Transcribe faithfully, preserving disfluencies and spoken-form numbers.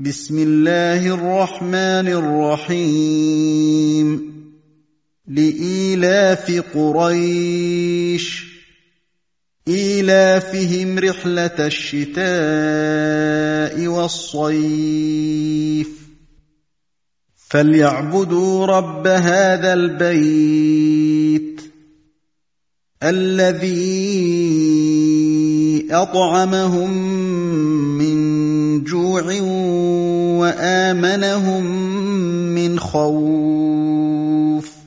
بسم الله الرحمن الرحيم لإيلاف قريش إيلافهم رحلة الشتاء والصيف فليعبدوا رب هذا البيت الذي أطعمهم من جوع وآمنهم من خوف